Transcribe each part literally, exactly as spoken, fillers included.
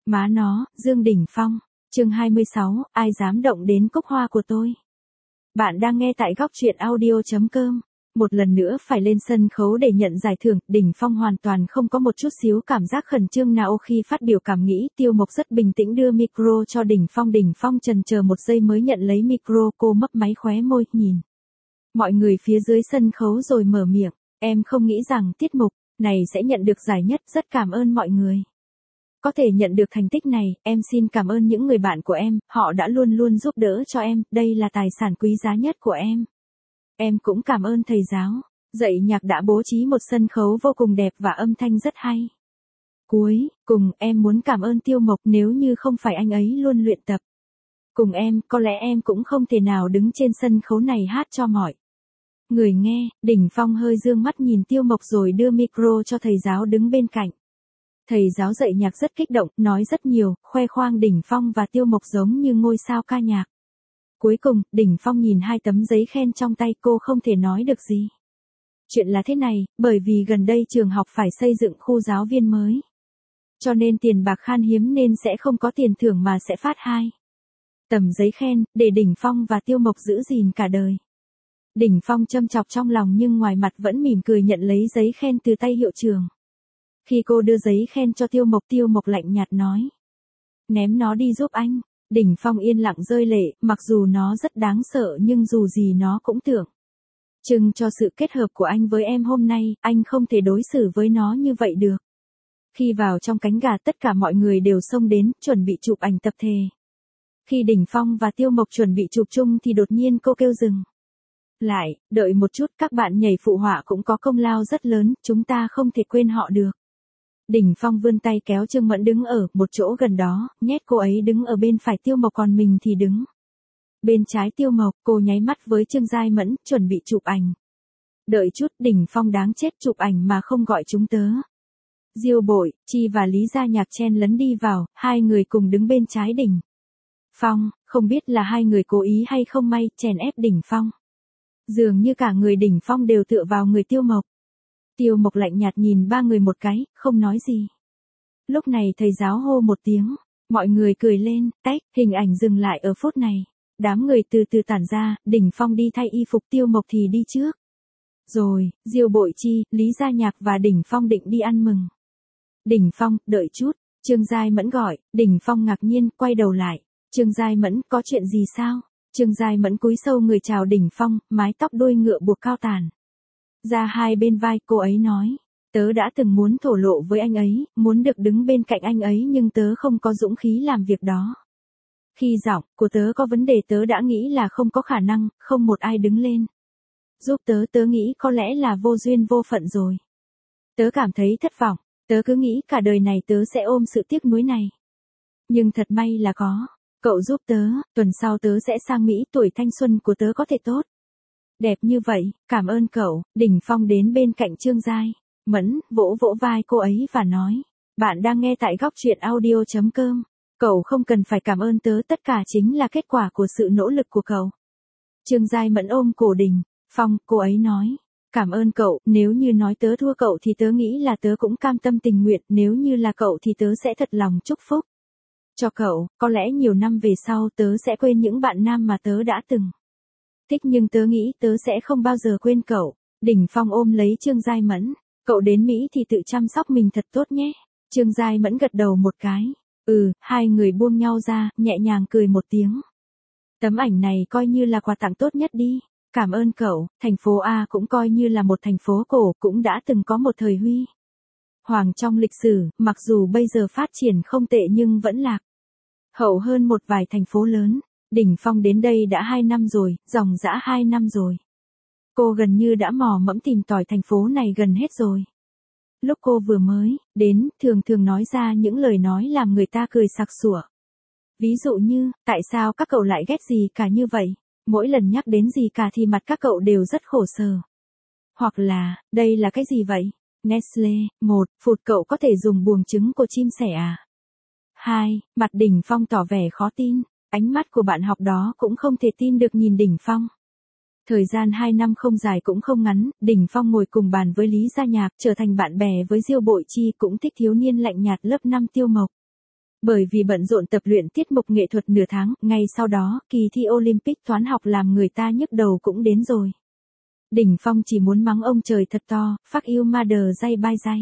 Má nó, Dương Đỉnh Phong. Chương hai mươi sáu, ai dám động đến cúc hoa của tôi. Bạn đang nghe tại góc truyện audio chấm com. Một lần nữa phải lên sân khấu để nhận giải thưởng, Đỉnh Phong hoàn toàn không có một chút xíu cảm giác khẩn trương nào khi phát biểu cảm nghĩ. Tiêu Mộc rất bình tĩnh đưa micro cho Đỉnh Phong. Đỉnh Phong chần chờ một giây mới nhận lấy micro, cô mấp máy khóe môi, nhìn mọi người phía dưới sân khấu rồi mở miệng. Em không nghĩ rằng tiết mục này sẽ nhận được giải nhất, rất cảm ơn mọi người. Có thể nhận được thành tích này, em xin cảm ơn những người bạn của em, họ đã luôn luôn giúp đỡ cho em, đây là tài sản quý giá nhất của em. Em cũng cảm ơn thầy giáo, dạy nhạc đã bố trí một sân khấu vô cùng đẹp và âm thanh rất hay. Cuối cùng, em muốn cảm ơn Tiêu Mộc, nếu như không phải anh ấy luôn luyện tập cùng em, có lẽ em cũng không thể nào đứng trên sân khấu này hát cho mọi người nghe. Đỉnh Phong hơi dương mắt nhìn Tiêu Mộc rồi đưa micro cho thầy giáo đứng bên cạnh. Thầy giáo dạy nhạc rất kích động, nói rất nhiều, khoe khoang Đỉnh Phong và Tiêu Mộc giống như ngôi sao ca nhạc. Cuối cùng, Đỉnh Phong nhìn hai tấm giấy khen trong tay, cô không thể nói được gì. Chuyện là thế này, bởi vì gần đây trường học phải xây dựng khu giáo viên mới. Cho nên tiền bạc khan hiếm nên sẽ không có tiền thưởng mà sẽ phát hai tấm giấy khen, để Đỉnh Phong và Tiêu Mộc giữ gìn cả đời. Đỉnh Phong châm chọc trong lòng nhưng ngoài mặt vẫn mỉm cười nhận lấy giấy khen từ tay hiệu trưởng. Khi cô đưa giấy khen cho Tiêu Mộc, Tiêu Mộc lạnh nhạt nói. Ném nó đi giúp anh. Đỉnh Phong yên lặng rơi lệ, mặc dù nó rất đáng sợ nhưng dù gì nó cũng tưởng chừng cho sự kết hợp của anh với em hôm nay, anh không thể đối xử với nó như vậy được. Khi vào trong cánh gà, tất cả mọi người đều xông đến, chuẩn bị chụp ảnh tập thể. Khi Đỉnh Phong và Tiêu Mộc chuẩn bị chụp chung thì đột nhiên cô kêu dừng lại, đợi một chút, các bạn nhảy phụ họa cũng có công lao rất lớn, chúng ta không thể quên họ được. Đỉnh Phong vươn tay kéo Trương Mẫn đứng ở một chỗ gần đó, nhét cô ấy đứng ở bên phải Tiêu Mộc còn mình thì đứng bên trái Tiêu Mộc. Cô nháy mắt với Trương Giai Mẫn, chuẩn bị chụp ảnh. Đợi chút, Đỉnh Phong đáng chết, chụp ảnh mà không gọi chúng tớ. Diêu Bội, Chi và Lý Gia Nhạc chen lấn đi vào, hai người cùng đứng bên trái Đỉnh Phong, không biết là hai người cố ý hay không may, chèn ép Đỉnh Phong. Dường như cả người Đỉnh Phong đều tựa vào người Tiêu Mộc. Tiêu Mộc lạnh nhạt nhìn ba người một cái, không nói gì. Lúc này thầy giáo hô một tiếng, mọi người cười lên, tách, hình ảnh dừng lại ở phút này. Đám người từ từ tản ra, Đỉnh Phong đi thay y phục, Tiêu Mộc thì đi trước. Rồi, Diêu Bội Chi, Lý Gia Nhạc và Đỉnh Phong định đi ăn mừng. Đỉnh Phong, đợi chút, Trương Giai Mẫn gọi. Đỉnh Phong ngạc nhiên, quay đầu lại. Trương Giai Mẫn, có chuyện gì sao? Trương Giai Mẫn cúi sâu người chào Đỉnh Phong, mái tóc đuôi ngựa buộc cao tàn ra hai bên vai, cô ấy nói. Tớ đã từng muốn thổ lộ với anh ấy, muốn được đứng bên cạnh anh ấy nhưng tớ không có dũng khí làm việc đó. Khi giọng của tớ có vấn đề tớ đã nghĩ là không có khả năng, không một ai đứng lên giúp tớ, tớ nghĩ có lẽ là vô duyên vô phận rồi. Tớ cảm thấy thất vọng, tớ cứ nghĩ cả đời này tớ sẽ ôm sự tiếc nuối này. Nhưng thật may là có cậu giúp tớ, tuần sau tớ sẽ sang Mỹ, tuổi thanh xuân của tớ có thể tốt đẹp như vậy, cảm ơn cậu. Đỉnh Phong đến bên cạnh Trương Giai Mẫn, vỗ vỗ vai cô ấy và nói. Bạn đang nghe tại góc truyện audio chấm com. Cậu không cần phải cảm ơn tớ, tất cả chính là kết quả của sự nỗ lực của cậu. Trương Giai Mẫn ôm cổ Đỉnh Phong, cô ấy nói. Cảm ơn cậu, nếu như nói tớ thua cậu thì tớ nghĩ là tớ cũng cam tâm tình nguyện, nếu như là cậu thì tớ sẽ thật lòng chúc phúc cho cậu, có lẽ nhiều năm về sau tớ sẽ quên những bạn nam mà tớ đã từng thích nhưng tớ nghĩ tớ sẽ không bao giờ quên cậu. Đỉnh Phong ôm lấy Trương Giai Mẫn. Cậu đến Mỹ thì tự chăm sóc mình thật tốt nhé. Trương Giai Mẫn gật đầu một cái. Ừ, hai người buông nhau ra, nhẹ nhàng cười một tiếng. Tấm ảnh này coi như là quà tặng tốt nhất đi. Cảm ơn cậu, thành phố A cũng coi như là một thành phố cổ, cũng đã từng có một thời huy hoàng trong lịch sử, mặc dù bây giờ phát triển không tệ nhưng vẫn lạc hậu hơn một vài thành phố lớn. Đỉnh Phong đến đây đã hai năm rồi, dòng dã hai năm rồi. Cô gần như đã mò mẫm tìm tòi thành phố này gần hết rồi. Lúc cô vừa mới đến, thường thường nói ra những lời nói làm người ta cười sặc sủa. Ví dụ như, tại sao các cậu lại ghét gì cả như vậy? Mỗi lần nhắc đến gì cả thì mặt các cậu đều rất khổ sở. Hoặc là, đây là cái gì vậy? Nestle, một, phụt cậu có thể dùng buồng trứng của chim sẻ à? Hai, mặt Đỉnh Phong tỏ vẻ khó tin. Ánh mắt của bạn học đó cũng không thể tin được nhìn Đỉnh Phong. Thời gian hai năm không dài cũng không ngắn, Đỉnh Phong ngồi cùng bàn với Lý Gia Nhạc, trở thành bạn bè với Diêu Bội Chi, cũng thích thiếu niên lạnh nhạt lớp năm Tiêu Mộc. Bởi vì bận rộn tập luyện tiết mục nghệ thuật nửa tháng, ngay sau đó, kỳ thi Olympic toán học làm người ta nhức đầu cũng đến rồi. Đỉnh Phong chỉ muốn mắng ông trời thật to, fuck you mother dây bai dây.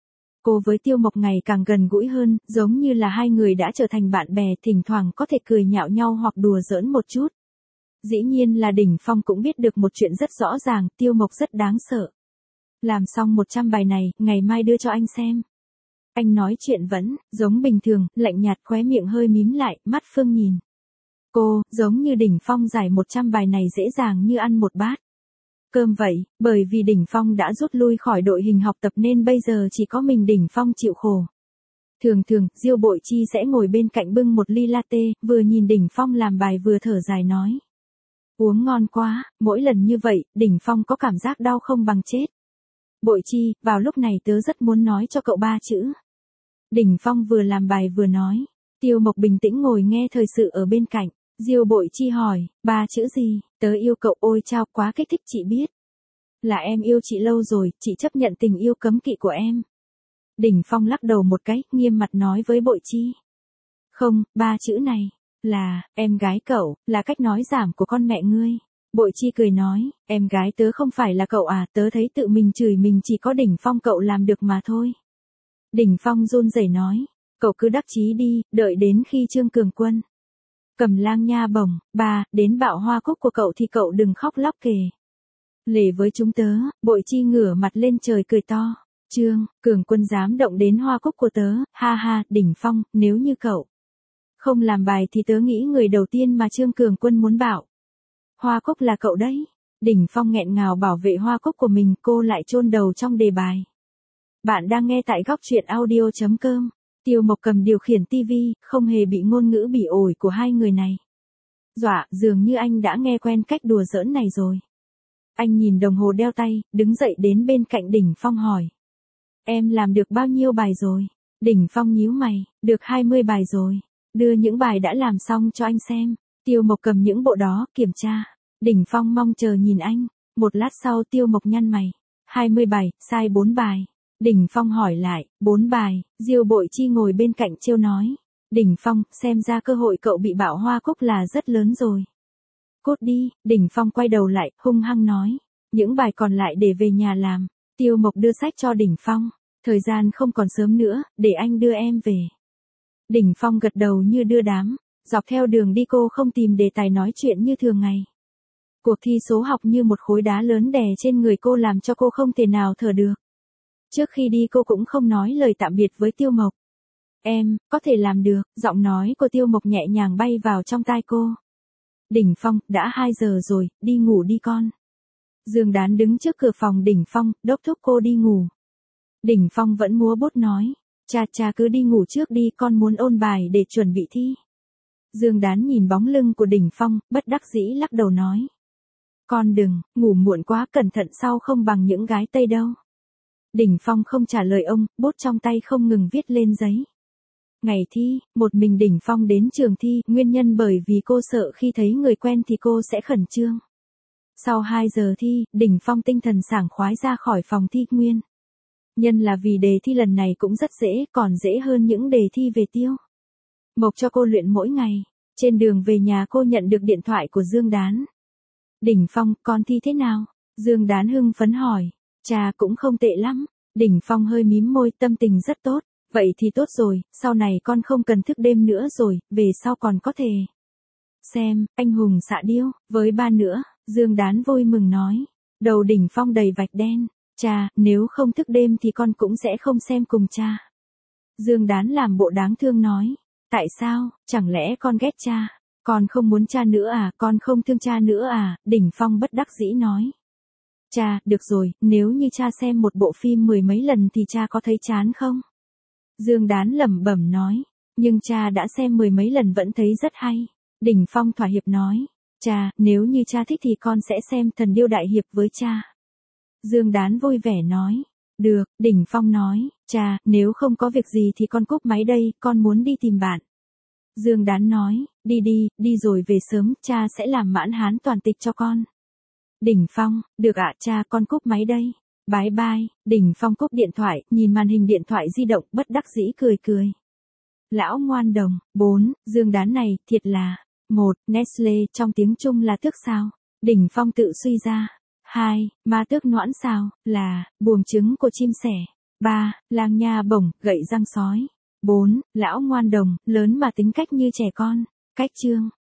Cô với Tiêu Mộc ngày càng gần gũi hơn, giống như là hai người đã trở thành bạn bè, thỉnh thoảng có thể cười nhạo nhau hoặc đùa giỡn một chút. Dĩ nhiên là Đỉnh Phong cũng biết được một chuyện rất rõ ràng, Tiêu Mộc rất đáng sợ. Làm xong một trăm bài này, ngày mai đưa cho anh xem. Anh nói chuyện vẫn, giống bình thường, lạnh nhạt, khóe miệng hơi mím lại, mắt Phương nhìn. Cô, giống như Đỉnh Phong giải một trăm bài này dễ dàng như ăn một bát cơm vậy, bởi vì Đỉnh Phong đã rút lui khỏi đội hình học tập nên bây giờ chỉ có mình Đỉnh Phong chịu khổ. Thường thường, Diêu Bội Chi sẽ ngồi bên cạnh bưng một ly latte, vừa nhìn Đỉnh Phong làm bài vừa thở dài nói. Uống ngon quá, mỗi lần như vậy, Đỉnh Phong có cảm giác đau không bằng chết. Bội Chi, vào lúc này tớ rất muốn nói cho cậu ba chữ. Đỉnh Phong vừa làm bài vừa nói. Tiêu Mộc bình tĩnh ngồi nghe thời sự ở bên cạnh. Diêu Bội Chi hỏi, ba chữ gì? Tớ yêu cậu, ôi chao, quá kích thích, chị biết. Là em yêu chị lâu rồi, chị chấp nhận tình yêu cấm kỵ của em. Đỉnh Phong lắc đầu một cái, nghiêm mặt nói với Bội Chi. Không, ba chữ này, là, em gái cậu, là cách nói giảm của con mẹ ngươi. Bội Chi cười nói, em gái tớ không phải là cậu à, tớ thấy tự mình chửi mình chỉ có Đỉnh Phong cậu làm được mà thôi. Đỉnh Phong run rẩy nói, cậu cứ đắc chí đi, đợi đến khi Trương Cường Quân Cầm Lang nha bổng, ba, đến bạo hoa cúc của cậu thì cậu đừng khóc lóc kể lể với chúng tớ. Bội Chi ngửa mặt lên trời cười to, Trương Cường Quân dám động đến hoa cúc của tớ, ha ha. Đỉnh Phong, nếu như cậu không làm bài thì tớ nghĩ người đầu tiên mà Trương Cường Quân muốn bạo hoa cúc là cậu đấy. Đỉnh Phong nghẹn ngào bảo vệ hoa cúc của mình, cô lại chôn đầu trong đề bài. Bạn đang nghe tại góc truyện audio chấm com. Tiêu Mộc cầm điều khiển tivi, không hề bị ngôn ngữ bỉ ổi của hai người này dọa, dường như anh đã nghe quen cách đùa giỡn này rồi. Anh nhìn đồng hồ đeo tay, đứng dậy đến bên cạnh Đỉnh Phong hỏi. Em làm được bao nhiêu bài rồi? Đỉnh Phong nhíu mày, được hai mươi bài rồi. Đưa những bài đã làm xong cho anh xem. Tiêu Mộc cầm những bộ đó, kiểm tra. Đỉnh Phong mong chờ nhìn anh. Một lát sau Tiêu Mộc nhăn mày. hai mươi bài, sai bốn bài. Đỉnh Phong hỏi lại, bốn bài. Diêu Bội Chi ngồi bên cạnh trêu nói. Đỉnh Phong, xem ra cơ hội cậu bị bạo hoa cúc là rất lớn rồi. Cút đi. Đỉnh Phong quay đầu lại, hung hăng nói. Những bài còn lại để về nhà làm. Tiêu Mộc đưa sách cho Đỉnh Phong. Thời gian không còn sớm nữa, để anh đưa em về. Đỉnh Phong gật đầu như đưa đám. Dọc theo đường đi cô không tìm đề tài nói chuyện như thường ngày. Cuộc thi số học như một khối đá lớn đè trên người cô làm cho cô không thể nào thở được. Trước khi đi cô cũng không nói lời tạm biệt với Tiêu Mộc. Em, có thể làm được, giọng nói của Tiêu Mộc nhẹ nhàng bay vào trong tai cô. Đỉnh Phong, đã hai giờ rồi, đi ngủ đi con. Dương Đán đứng trước cửa phòng Đỉnh Phong, đốc thúc cô đi ngủ. Đỉnh Phong vẫn múa bút nói, cha cha cứ đi ngủ trước đi, con muốn ôn bài để chuẩn bị thi. Dương Đán nhìn bóng lưng của Đỉnh Phong, bất đắc dĩ lắc đầu nói. Con đừng, ngủ muộn quá, cẩn thận sau không bằng những gái Tây đâu. Đỉnh Phong không trả lời ông, bút trong tay không ngừng viết lên giấy. Ngày thi, một mình Đỉnh Phong đến trường thi, nguyên nhân bởi vì cô sợ khi thấy người quen thì cô sẽ khẩn trương. Sau hai giờ thi, Đỉnh Phong tinh thần sảng khoái ra khỏi phòng thi nguyên. Nhân là vì đề thi lần này cũng rất dễ, còn dễ hơn những đề thi về Tiêu Mộc cho cô luyện mỗi ngày. Trên đường về nhà cô nhận được điện thoại của Dương Đán. Đỉnh Phong, con thi thế nào? Dương Đán hưng phấn hỏi. Cha cũng không tệ lắm. Đỉnh Phong hơi mím môi, tâm tình rất tốt. Vậy thì tốt rồi, sau này con không cần thức đêm nữa rồi, về sau còn có thể xem Anh hùng xạ điêu với ba nữa. Dương Đán vui mừng nói. Đầu Đỉnh Phong đầy vạch đen. Cha, nếu không thức đêm thì con cũng sẽ không xem cùng cha. Dương Đán làm bộ đáng thương nói. Tại sao, chẳng lẽ con ghét cha? Con không muốn cha nữa à, con không thương cha nữa à? Đỉnh Phong bất đắc dĩ nói. Cha, được rồi, nếu như cha xem một bộ phim mười mấy lần thì cha có thấy chán không? Dương Đán lẩm bẩm nói. Nhưng cha đã xem mười mấy lần vẫn thấy rất hay. Đỉnh Phong thỏa hiệp nói. Cha, nếu như cha thích thì con sẽ xem Thần Điêu Đại Hiệp với cha. Dương Đán vui vẻ nói. Được, Đỉnh Phong nói. Cha, nếu không có việc gì thì con cúp máy đây, con muốn đi tìm bạn. Dương Đán nói. Đi đi, đi rồi về sớm, cha sẽ làm mãn hán toàn tịch cho con. Đỉnh Phong, được ạ cha, con cúp máy đây. Bye bye. Đỉnh Phong cúp điện thoại, nhìn màn hình điện thoại di động, bất đắc dĩ cười cười. Lão ngoan đồng. bốn. Dương đán này, thiệt là. một. Nestle, trong tiếng Trung là tước sao? Đỉnh Phong tự suy ra. hai. Ma tước noãn sao? Là, buồng trứng của chim sẻ. ba. Lang nha bổng, gậy răng sói. bốn. Lão ngoan đồng, lớn mà tính cách như trẻ con. Cách chương.